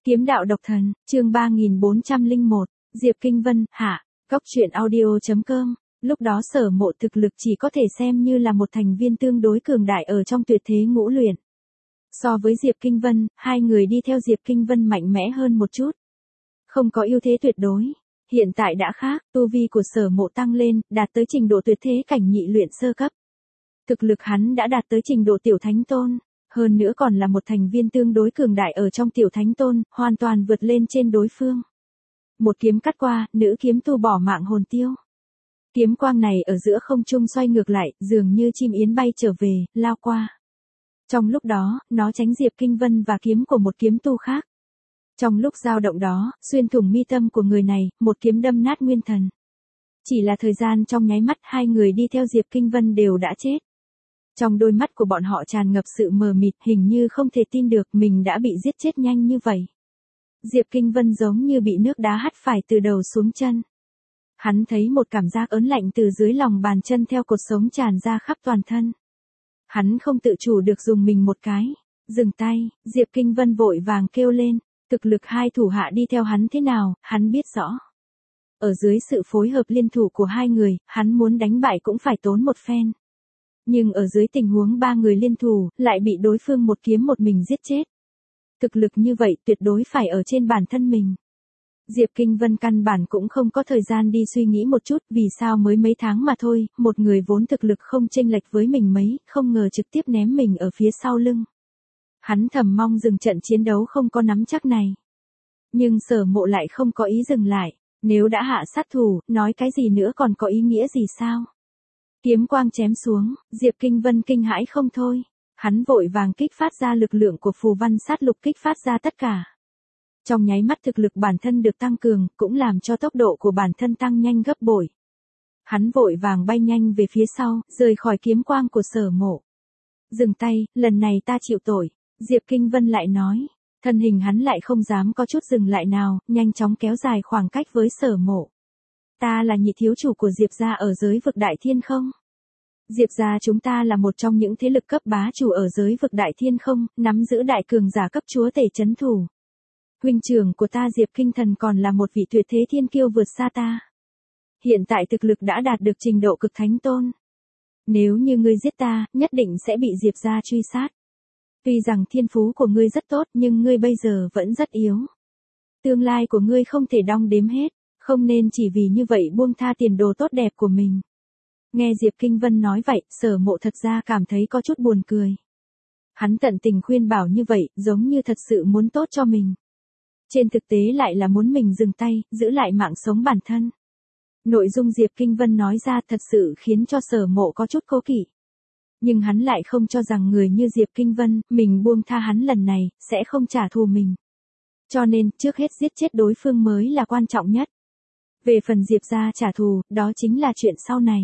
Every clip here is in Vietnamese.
Kiếm đạo độc thần, chương 3401, Diệp Kinh Vân, hạ, Cóc truyện audio.com. Lúc đó Sở Mộ thực lực chỉ có thể xem như là một thành viên tương đối cường đại ở trong tuyệt thế ngũ luyện. So với Diệp Kinh Vân, hai người đi theo Diệp Kinh Vân mạnh mẽ hơn một chút. Không có ưu thế tuyệt đối. Hiện tại đã khác, tu vi của Sở Mộ tăng lên, đạt tới trình độ tuyệt thế cảnh nhị luyện sơ cấp. Thực lực hắn đã đạt tới trình độ tiểu thánh tôn. Hơn nữa còn là một thành viên tương đối cường đại ở trong tiểu thánh tôn, hoàn toàn vượt lên trên đối phương. Một kiếm cắt qua, nữ kiếm tu bỏ mạng hồn tiêu. Kiếm quang này ở giữa không trung xoay ngược lại, dường như chim yến bay trở về, lao qua. Trong lúc đó, nó tránh Diệp Kinh Vân và kiếm của một kiếm tu khác. Trong lúc dao động đó, xuyên thủng mi tâm của người này, một kiếm đâm nát nguyên thần. Chỉ là thời gian trong nháy mắt hai người đi theo Diệp Kinh Vân đều đã chết. Trong đôi mắt của bọn họ tràn ngập sự mờ mịt, hình như không thể tin được mình đã bị giết chết nhanh như vậy. Diệp Kinh Vân giống như bị nước đá hắt phải từ đầu xuống chân. Hắn thấy một cảm giác ớn lạnh từ dưới lòng bàn chân theo cột sống tràn ra khắp toàn thân. Hắn không tự chủ được dùng mình một cái. Dừng tay, Diệp Kinh Vân vội vàng kêu lên. Thực lực hai thủ hạ đi theo hắn thế nào, hắn biết rõ. Ở dưới sự phối hợp liên thủ của hai người, hắn muốn đánh bại cũng phải tốn một phen. Nhưng ở dưới tình huống ba người liên thủ, lại bị đối phương một kiếm một mình giết chết. Thực lực như vậy tuyệt đối phải ở trên bản thân mình. Diệp Kinh Vân căn bản cũng không có thời gian đi suy nghĩ một chút vì sao mới mấy tháng mà thôi, một người vốn thực lực không chênh lệch với mình mấy, không ngờ trực tiếp ném mình ở phía sau lưng. Hắn thầm mong dừng trận chiến đấu không có nắm chắc này. Nhưng Sở Mộ lại không có ý dừng lại, nếu đã hạ sát thủ, nói cái gì nữa còn có ý nghĩa gì sao? Kiếm quang chém xuống, Diệp Kinh Vân kinh hãi không thôi. Hắn vội vàng kích phát ra lực lượng của phù văn sát lục kích phát ra tất cả. Trong nháy mắt thực lực bản thân được tăng cường, cũng làm cho tốc độ của bản thân tăng nhanh gấp bội. Hắn vội vàng bay nhanh về phía sau, rời khỏi kiếm quang của Sở Mộ. Dừng tay, lần này ta chịu tội, Diệp Kinh Vân lại nói. Thân hình hắn lại không dám có chút dừng lại nào, nhanh chóng kéo dài khoảng cách với Sở Mộ. Ta là nhị thiếu chủ của Diệp gia ở giới vực Đại Thiên không? Diệp gia chúng ta là một trong những thế lực cấp bá chủ ở giới vực Đại Thiên không, nắm giữ đại cường giả cấp chúa tể trấn thủ. Huynh trưởng của ta Diệp Kinh Thần còn là một vị tuyệt thế thiên kiêu vượt xa ta. Hiện tại thực lực đã đạt được trình độ cực thánh tôn. Nếu như ngươi giết ta, nhất định sẽ bị Diệp gia truy sát. Tuy rằng thiên phú của ngươi rất tốt nhưng ngươi bây giờ vẫn rất yếu. Tương lai của ngươi không thể đong đếm hết. Không nên chỉ vì như vậy buông tha tiền đồ tốt đẹp của mình. Nghe Diệp Kinh Vân nói vậy, Sở Mộ thật ra cảm thấy có chút buồn cười. Hắn tận tình khuyên bảo như vậy, giống như thật sự muốn tốt cho mình. Trên thực tế lại là muốn mình dừng tay, giữ lại mạng sống bản thân. Nội dung Diệp Kinh Vân nói ra thật sự khiến cho Sở Mộ có chút cố kỵ. Nhưng hắn lại không cho rằng người như Diệp Kinh Vân, mình buông tha hắn lần này, sẽ không trả thù mình. Cho nên, trước hết giết chết đối phương mới là quan trọng nhất. Về phần Diệp gia trả thù, đó chính là chuyện sau này.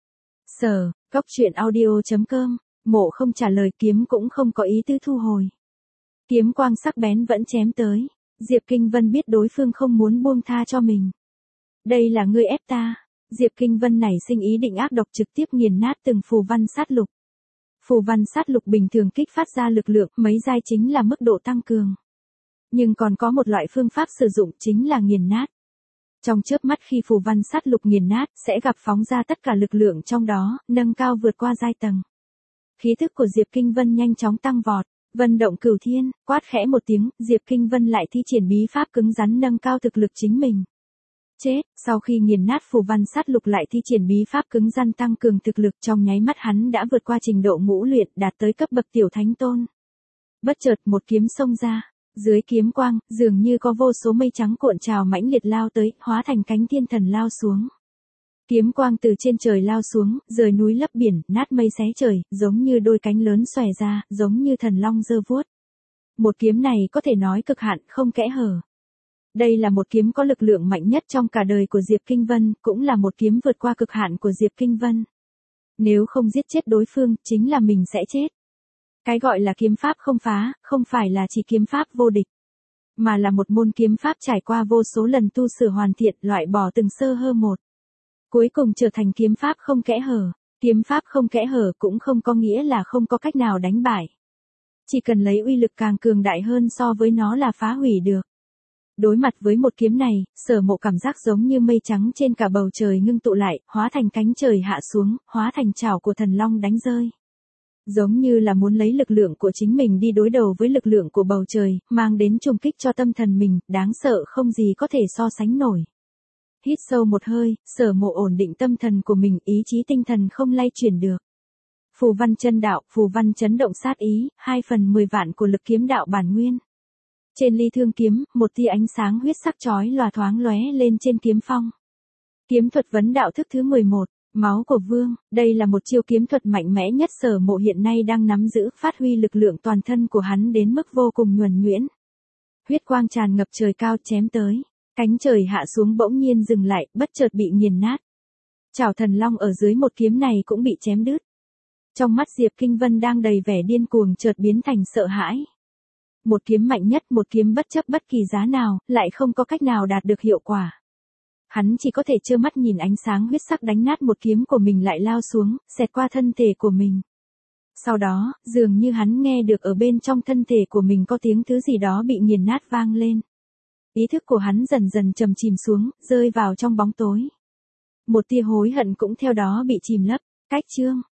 Cóc truyện audio.com, Mộ không trả lời, kiếm cũng không có ý tứ thu hồi. Kiếm quang sắc bén vẫn chém tới. Diệp Kinh Vân biết đối phương không muốn buông tha cho mình. Đây là ngươi ép ta. Diệp Kinh Vân nảy sinh ý định ác độc trực tiếp nghiền nát từng phù văn sát lục. Phù văn sát lục bình thường kích phát ra lực lượng, mấy giai chính là mức độ tăng cường. Nhưng còn có một loại phương pháp sử dụng chính là nghiền nát. Trong chớp mắt khi phù văn sát lục nghiền nát, sẽ gặp phóng ra tất cả lực lượng trong đó, nâng cao vượt qua giai tầng. Khí thức của Diệp Kinh Vân nhanh chóng tăng vọt, vân động cửu thiên, quát khẽ một tiếng, Diệp Kinh Vân lại thi triển bí pháp cứng rắn nâng cao thực lực chính mình. Chết, sau khi nghiền nát phù văn sát lục lại thi triển bí pháp cứng rắn tăng cường thực lực, trong nháy mắt hắn đã vượt qua trình độ ngũ luyện, đạt tới cấp bậc tiểu thánh tôn. Bất chợt một kiếm xông ra. Dưới kiếm quang, dường như có vô số mây trắng cuộn trào mãnh liệt lao tới, hóa thành cánh thiên thần lao xuống. Kiếm quang từ trên trời lao xuống, rời núi lấp biển, nát mây xé trời, giống như đôi cánh lớn xòe ra, giống như thần long giơ vuốt. Một kiếm này có thể nói cực hạn, không kẽ hở. Đây là một kiếm có lực lượng mạnh nhất trong cả đời của Diệp Kinh Vân, cũng là một kiếm vượt qua cực hạn của Diệp Kinh Vân. Nếu không giết chết đối phương, chính là mình sẽ chết. Cái gọi là kiếm pháp không phá, không phải là chỉ kiếm pháp vô địch, mà là một môn kiếm pháp trải qua vô số lần tu sửa hoàn thiện, loại bỏ từng sơ hở một. Cuối cùng trở thành kiếm pháp không kẽ hở. Kiếm pháp không kẽ hở cũng không có nghĩa là không có cách nào đánh bại. Chỉ cần lấy uy lực càng cường đại hơn so với nó là phá hủy được. Đối mặt với một kiếm này, Sở Mộ cảm giác giống như mây trắng trên cả bầu trời ngưng tụ lại, hóa thành cánh trời hạ xuống, hóa thành trảo của thần long đánh rơi. Giống như là muốn lấy lực lượng của chính mình đi đối đầu với lực lượng của bầu trời, mang đến trùng kích cho tâm thần mình, đáng sợ không gì có thể so sánh nổi. Hít sâu một hơi, Sở Mộ ổn định tâm thần của mình, ý chí tinh thần không lay chuyển được. Phù văn chân đạo, phù văn chấn động sát ý, 2/10 vạn của lực kiếm đạo bản nguyên. Trên ly thương kiếm, một tia ánh sáng huyết sắc chói lòa thoáng lóe lên trên kiếm phong. Kiếm thuật vấn đạo thức thứ 11, máu của vương, đây là một chiêu kiếm thuật mạnh mẽ nhất Sở Mộ hiện nay đang nắm giữ, phát huy lực lượng toàn thân của hắn đến mức vô cùng nhuần nhuyễn. Huyết quang tràn ngập trời cao chém tới, cánh trời hạ xuống bỗng nhiên dừng lại, bất chợt bị nghiền nát. Chảo thần long ở dưới một kiếm này cũng bị chém đứt. Trong mắt Diệp Kinh Vân đang đầy vẻ điên cuồng chợt biến thành sợ hãi. Một kiếm mạnh nhất, một kiếm bất chấp bất kỳ giá nào, lại không có cách nào đạt được hiệu quả. Hắn chỉ có thể trơ mắt nhìn ánh sáng huyết sắc đánh nát một kiếm của mình lại lao xuống, xẹt qua thân thể của mình. Sau đó, dường như hắn nghe được ở bên trong thân thể của mình có tiếng thứ gì đó bị nghiền nát vang lên. Ý thức của hắn dần dần trầm chìm xuống, rơi vào trong bóng tối. Một tia hối hận cũng theo đó bị chìm lấp. Cách chương